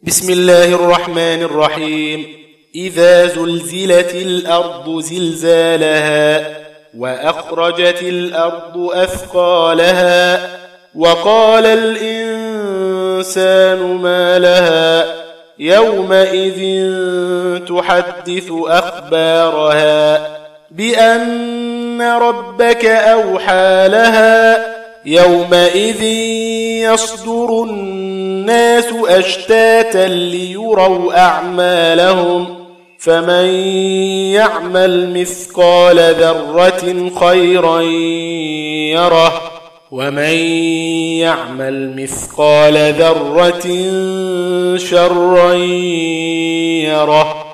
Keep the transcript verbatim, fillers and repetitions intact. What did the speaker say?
بسم الله الرحمن الرحيم. إذا زلزلت الأرض زلزالها وأخرجت الأرض أثقالها وقال الإنسان ما لها يومئذ تحدث أخبارها بأن ربك أوحى لها يومئذ يصدر الناس أشتاتا ليروا أعمالهم فمن يعمل مثقال ذرة خيرا يره ومن يعمل مثقال ذرة شرا يره.